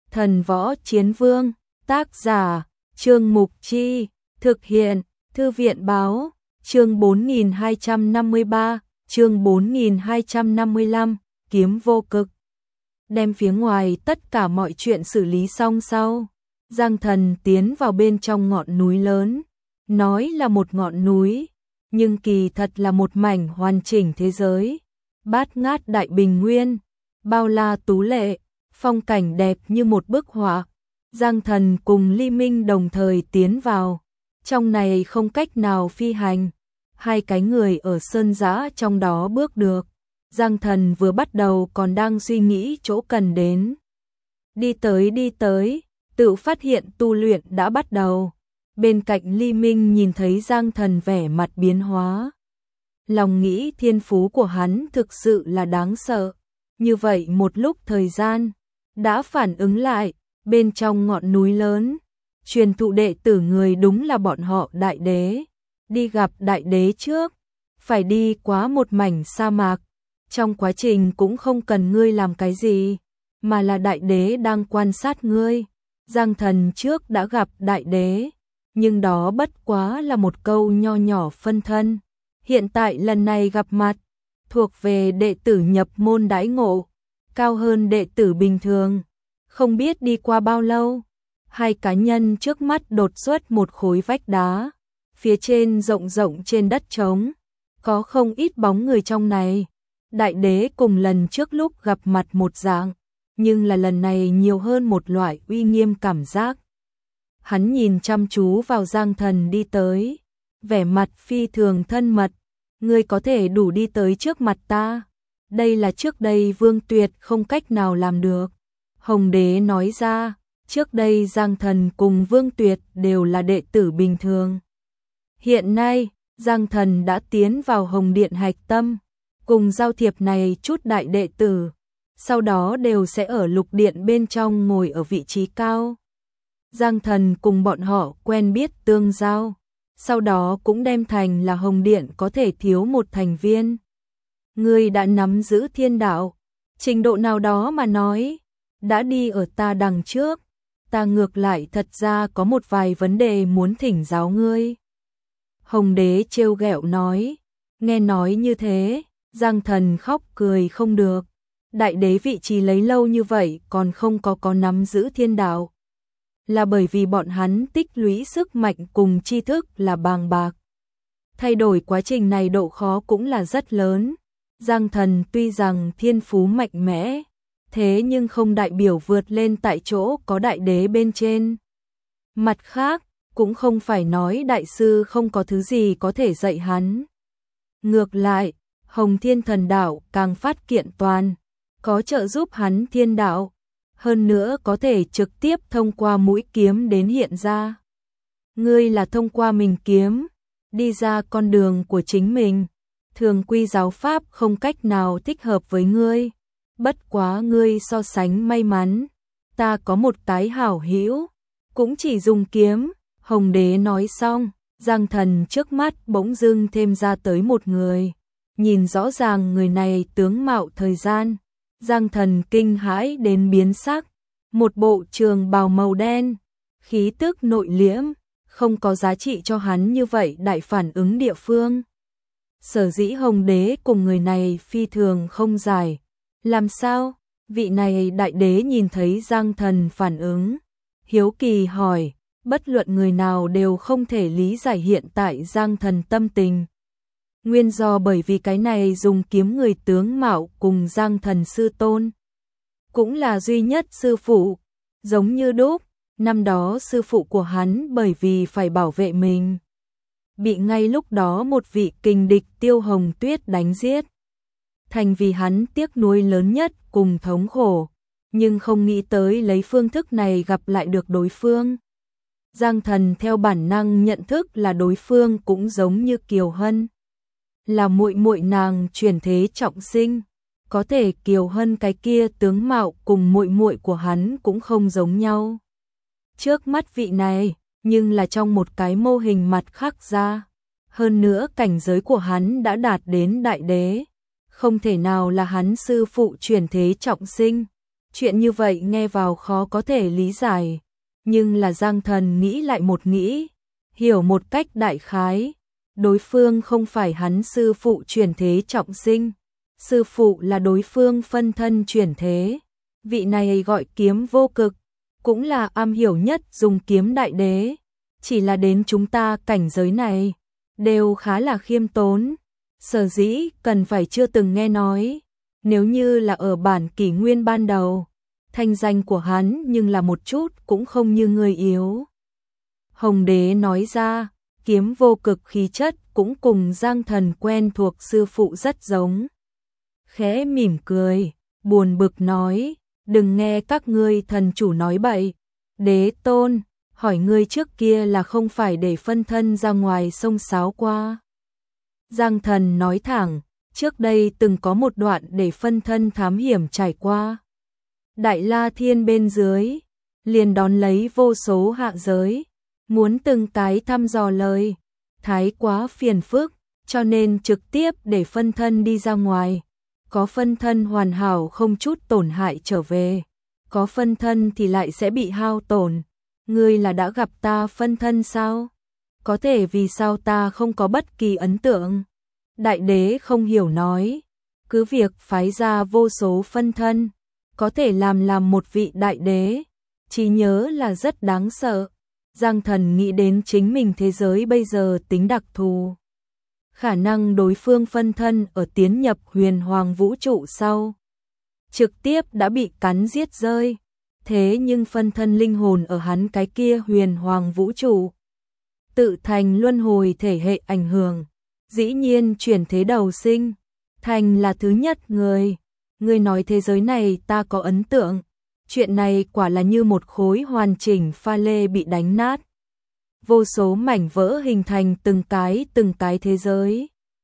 Thần Võ Chiến Vương, tác giả, Trương Mục Chi, thực hiện, Thư viện Báo, chương 4253, chương 4255, kiếm vô cực. Đem phía ngoài tất cả mọi chuyện xử lý xong sau, Giang Thần tiến vào bên trong ngọn núi lớn, nói là một ngọn núi, nhưng kỳ thật là một mảnh hoàn chỉnh thế giới, bát ngát đại bình nguyên, bao la tú lệ, phong cảnh đẹp như một bức họa. Giang Thần cùng Ly Minh đồng thời tiến vào, trong này không cách nào phi hành, hai cái người ở sơn giã trong đó bước được. Giang Thần vừa bắt đầu còn đang suy nghĩ chỗ cần đến. Đi tới, tự phát hiện tu luyện đã bắt đầu. Bên cạnh Ly Minh nhìn thấy Giang Thần vẻ mặt biến hóa. Lòng nghĩ thiên phú của hắn thực sự là đáng sợ. Như vậy một lúc thời gian, đã phản ứng lại, bên trong ngọn núi lớn, truyền thụ đệ tử người đúng là bọn họ đại đế. Đi gặp đại đế trước, phải đi qua một mảnh sa mạc. Trong quá trình cũng không cần ngươi làm cái gì, mà là đại đế đang quan sát ngươi. Giang Thần trước đã gặp đại đế, nhưng đó bất quá là một câu nho nhỏ phân thân. Hiện tại lần này gặp mặt, thuộc về đệ tử nhập môn đãi ngộ, cao hơn đệ tử bình thường. Không biết đi qua bao lâu, hai cá nhân trước mắt đột xuất một khối vách đá, phía trên rộng rộng trên đất trống, có không ít bóng người trong này. Đại đế cùng lần trước lúc gặp mặt một dạng, nhưng là lần này nhiều hơn một loại uy nghiêm cảm giác. Hắn nhìn chăm chú vào Giang Thần đi tới, vẻ mặt phi thường thân mật. Ngươi có thể đủ đi tới trước mặt ta, đây là trước đây Vương Tuyệt không cách nào làm được. Hồng Đế nói ra, trước đây Giang Thần cùng Vương Tuyệt đều là đệ tử bình thường. Hiện nay, Giang Thần đã tiến vào Hồng Điện hạch tâm, cùng giao thiệp này chút đại đệ tử, sau đó đều sẽ ở Lục Điện bên trong ngồi ở vị trí cao. Giang Thần cùng bọn họ quen biết tương giao, sau đó cũng đem thành là Hồng Điện có thể thiếu một thành viên. Ngươi đã nắm giữ thiên đạo, trình độ nào đó mà nói, đã đi ở ta đằng trước, ta ngược lại thật ra có một vài vấn đề muốn thỉnh giáo ngươi. Hồng Đế trêu ghẹo nói, nghe nói như thế, Giang Thần khóc cười không được. Đại đế vị trí lấy lâu như vậy còn không có nắm giữ thiên đạo, là bởi vì bọn hắn tích lũy sức mạnh cùng tri thức là bàng bạc. Thay đổi quá trình này độ khó cũng là rất lớn. Giang Thần tuy rằng thiên phú mạnh mẽ, thế nhưng không đại biểu vượt lên tại chỗ có đại đế bên trên. Mặt khác, cũng không phải nói đại sư không có thứ gì có thể dạy hắn. Ngược lại, Hồng Thiên Thần Đạo càng phát kiện toàn, có trợ giúp hắn thiên đạo, hơn nữa có thể trực tiếp thông qua mũi kiếm đến hiện ra. Ngươi là thông qua mình kiếm, đi ra con đường của chính mình, thường quy giáo pháp không cách nào thích hợp với ngươi, bất quá ngươi so sánh may mắn, ta có một tái hảo hữu, cũng chỉ dùng kiếm. Hồng Đế nói xong, Giang Thần trước mắt bỗng dưng thêm ra tới một người, nhìn rõ ràng người này tướng mạo thời gian. Giang Thần kinh hãi đến biến sắc, một bộ trường bào màu đen, khí tức nội liễm, không có giá trị cho hắn như vậy đại phản ứng địa phương. Sở dĩ Hồng Đế cùng người này phi thường không giải. Làm sao? Vị này đại đế nhìn thấy Giang Thần phản ứng, hiếu kỳ hỏi, bất luận người nào đều không thể lý giải hiện tại Giang Thần tâm tình. Nguyên do bởi vì cái này dùng kiếm người tướng mạo cùng Giang Thần sư tôn, cũng là duy nhất sư phụ, giống như đúc, năm đó sư phụ của hắn bởi vì phải bảo vệ mình, bị ngay lúc đó một vị kình địch Tiêu Hồng Tuyết đánh giết. Thành vì hắn tiếc nuối lớn nhất cùng thống khổ, nhưng không nghĩ tới lấy phương thức này gặp lại được đối phương. Giang Thần theo bản năng nhận thức là đối phương cũng giống như Kiều Hân, là muội muội nàng chuyển thế trọng sinh, có thể Kiều Hân cái kia tướng mạo cùng muội muội của hắn cũng không giống nhau. Trước mắt vị này, nhưng là trong một cái mô hình mặt khác ra, hơn nữa cảnh giới của hắn đã đạt đến đại đế, không thể nào là hắn sư phụ chuyển thế trọng sinh. Chuyện như vậy nghe vào khó có thể lý giải, nhưng là Giang Thần nghĩ lại một nghĩ, hiểu một cách đại khái, đối phương không phải hắn sư phụ chuyển thế trọng sinh, sư phụ là đối phương phân thân chuyển thế, vị này gọi Kiếm Vô Cực, cũng là am hiểu nhất dùng kiếm đại đế, chỉ là đến chúng ta cảnh giới này, đều khá là khiêm tốn, sở dĩ cần phải chưa từng nghe nói, nếu như là ở bản kỷ nguyên ban đầu, thanh danh của hắn nhưng là một chút cũng không như người yếu. Hồng Đế nói ra, Kiếm Vô Cực khí chất cũng cùng Giang Thần quen thuộc sư phụ rất giống. Khẽ mỉm cười, buồn bực nói, đừng nghe các ngươi thần chủ nói bậy. Đế tôn, hỏi ngươi trước kia là không phải để phân thân ra ngoài sông sáo qua. Giang Thần nói thẳng, trước đây từng có một đoạn để phân thân thám hiểm trải qua. Đại La Thiên bên dưới, liền đón lấy vô số hạ giới, muốn từng cái thăm dò lời, thái quá phiền phức, cho nên trực tiếp để phân thân đi ra ngoài. Có phân thân hoàn hảo không chút tổn hại trở về, có phân thân thì lại sẽ bị hao tổn. Ngươi là đã gặp ta phân thân sao? Có thể vì sao ta không có bất kỳ ấn tượng? Đại đế không hiểu nói, cứ việc phái ra vô số phân thân, có thể làm một vị đại đế, trí nhớ là rất đáng sợ. Giang Thần nghĩ đến chính mình thế giới bây giờ tính đặc thù. Khả năng đối phương phân thân ở tiến nhập huyền hoàng vũ trụ sau, trực tiếp đã bị cắn giết rơi. Thế nhưng phân thân linh hồn ở hắn cái kia huyền hoàng vũ trụ, tự thành luân hồi thể hệ ảnh hưởng, dĩ nhiên chuyển thế đầu sinh, thành là thứ nhất người. Ngươi nói thế giới này ta có ấn tượng, chuyện này quả là như một khối hoàn chỉnh pha lê bị đánh nát. Vô số mảnh vỡ hình thành từng cái thế giới.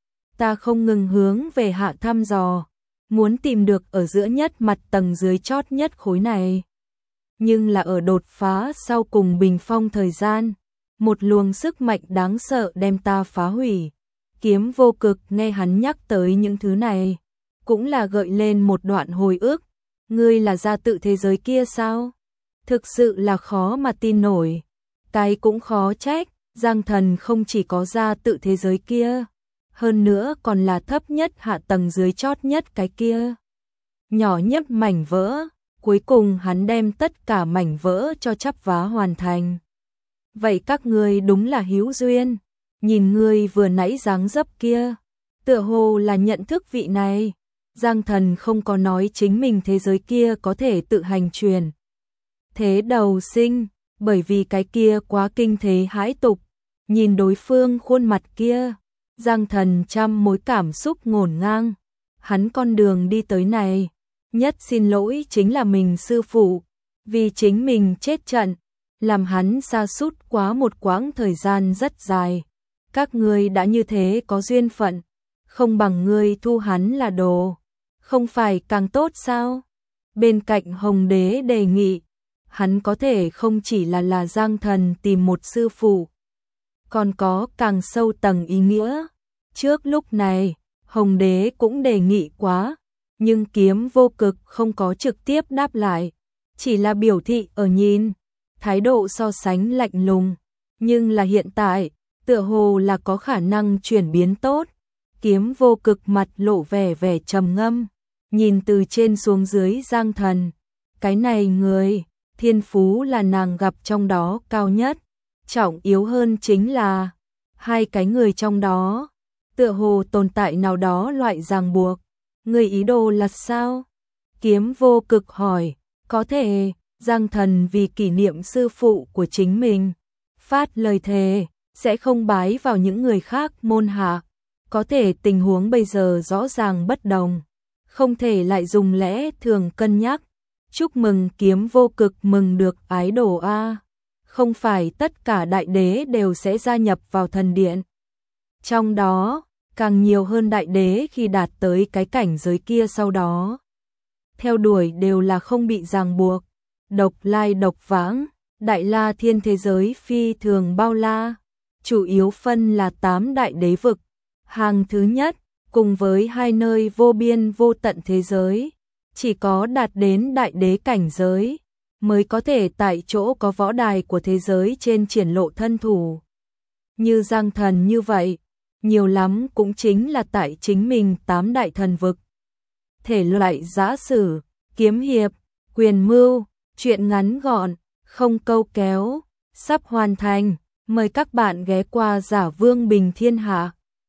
Ta không ngừng hướng về hạ thăm dò, muốn tìm được ở giữa nhất mặt tầng dưới chót nhất khối này. Nhưng là ở đột phá sau cùng bình phong thời gian, một luồng sức mạnh đáng sợ đem ta phá hủy. Kiếm Vô Cực nghe hắn nhắc tới những thứ này, cũng là gợi lên một đoạn hồi ức. Ngươi là gia tự thế giới kia sao? Thực sự là khó mà tin nổi. Cái cũng khó trách, Giang Thần không chỉ có gia tự thế giới kia, hơn nữa còn là thấp nhất hạ tầng dưới chót nhất cái kia. Nhỏ nhất mảnh vỡ, cuối cùng hắn đem tất cả mảnh vỡ cho chắp vá hoàn thành. Vậy các ngươi đúng là hữu duyên, nhìn ngươi vừa nãy dáng dấp kia, tựa hồ là nhận thức vị này. Giang Thần không có nói chính mình thế giới kia có thể tự hành truyền thế đầu sinh, bởi vì cái kia quá kinh thế hãi tục. Nhìn đối phương khuôn mặt kia, Giang Thần trăm mối cảm xúc ngổn ngang. Hắn con đường đi tới này, nhất xin lỗi chính là mình sư phụ, vì chính mình chết trận, làm hắn sa sút quá một quãng thời gian rất dài. Các ngươi đã như thế có duyên phận, không bằng ngươi thu hắn là đồ, không phải càng tốt sao? Bên cạnh Hồng Đế đề nghị, hắn có thể không chỉ là Giang Thần tìm một sư phụ, còn có càng sâu tầng ý nghĩa. Trước lúc này, Hồng Đế cũng đề nghị quá, nhưng Kiếm Vô Cực không có trực tiếp đáp lại, chỉ là biểu thị ở nhìn, thái độ so sánh lạnh lùng, nhưng là hiện tại, tựa hồ là có khả năng chuyển biến tốt. Kiếm Vô Cực mặt lộ vẻ trầm ngâm, nhìn từ trên xuống dưới Giang Thần, cái này người, thiên phú là nàng gặp trong đó cao nhất, trọng yếu hơn chính là hai cái người trong đó, tựa hồ tồn tại nào đó loại ràng buộc. Người ý đồ là sao? Kiếm Vô Cực hỏi. Có thể, Giang Thần vì kỷ niệm sư phụ của chính mình, phát lời thề, sẽ không bái vào những người khác môn hạ. Có thể tình huống bây giờ rõ ràng bất đồng, không thể lại dùng lẽ thường cân nhắc. Chúc mừng Kiếm Vô Cực mừng được ái đồ a. Không phải tất cả đại đế đều sẽ gia nhập vào thần điện. Trong đó, càng nhiều hơn đại đế khi đạt tới cái cảnh giới kia sau đó, theo đuổi đều là không bị ràng buộc, độc lai độc vãng. Đại La Thiên thế giới phi thường bao la, chủ yếu phân là 8 đại đế vực. Hàng thứ nhất, cùng với 2 nơi vô biên vô tận thế giới, chỉ có đạt đến đại đế cảnh giới mới có thể tại chỗ có võ đài của thế giới trên triển lộ thân thủ. Như Giang Thần như vậy, nhiều lắm cũng chính là tại chính mình 8 đại thần vực. Thể loại giã sử, kiếm hiệp, quyền mưu, truyện ngắn gọn, không câu kéo, sắp hoàn thành. Mời các bạn ghé qua Giả Vương Bình Thiên Hạ.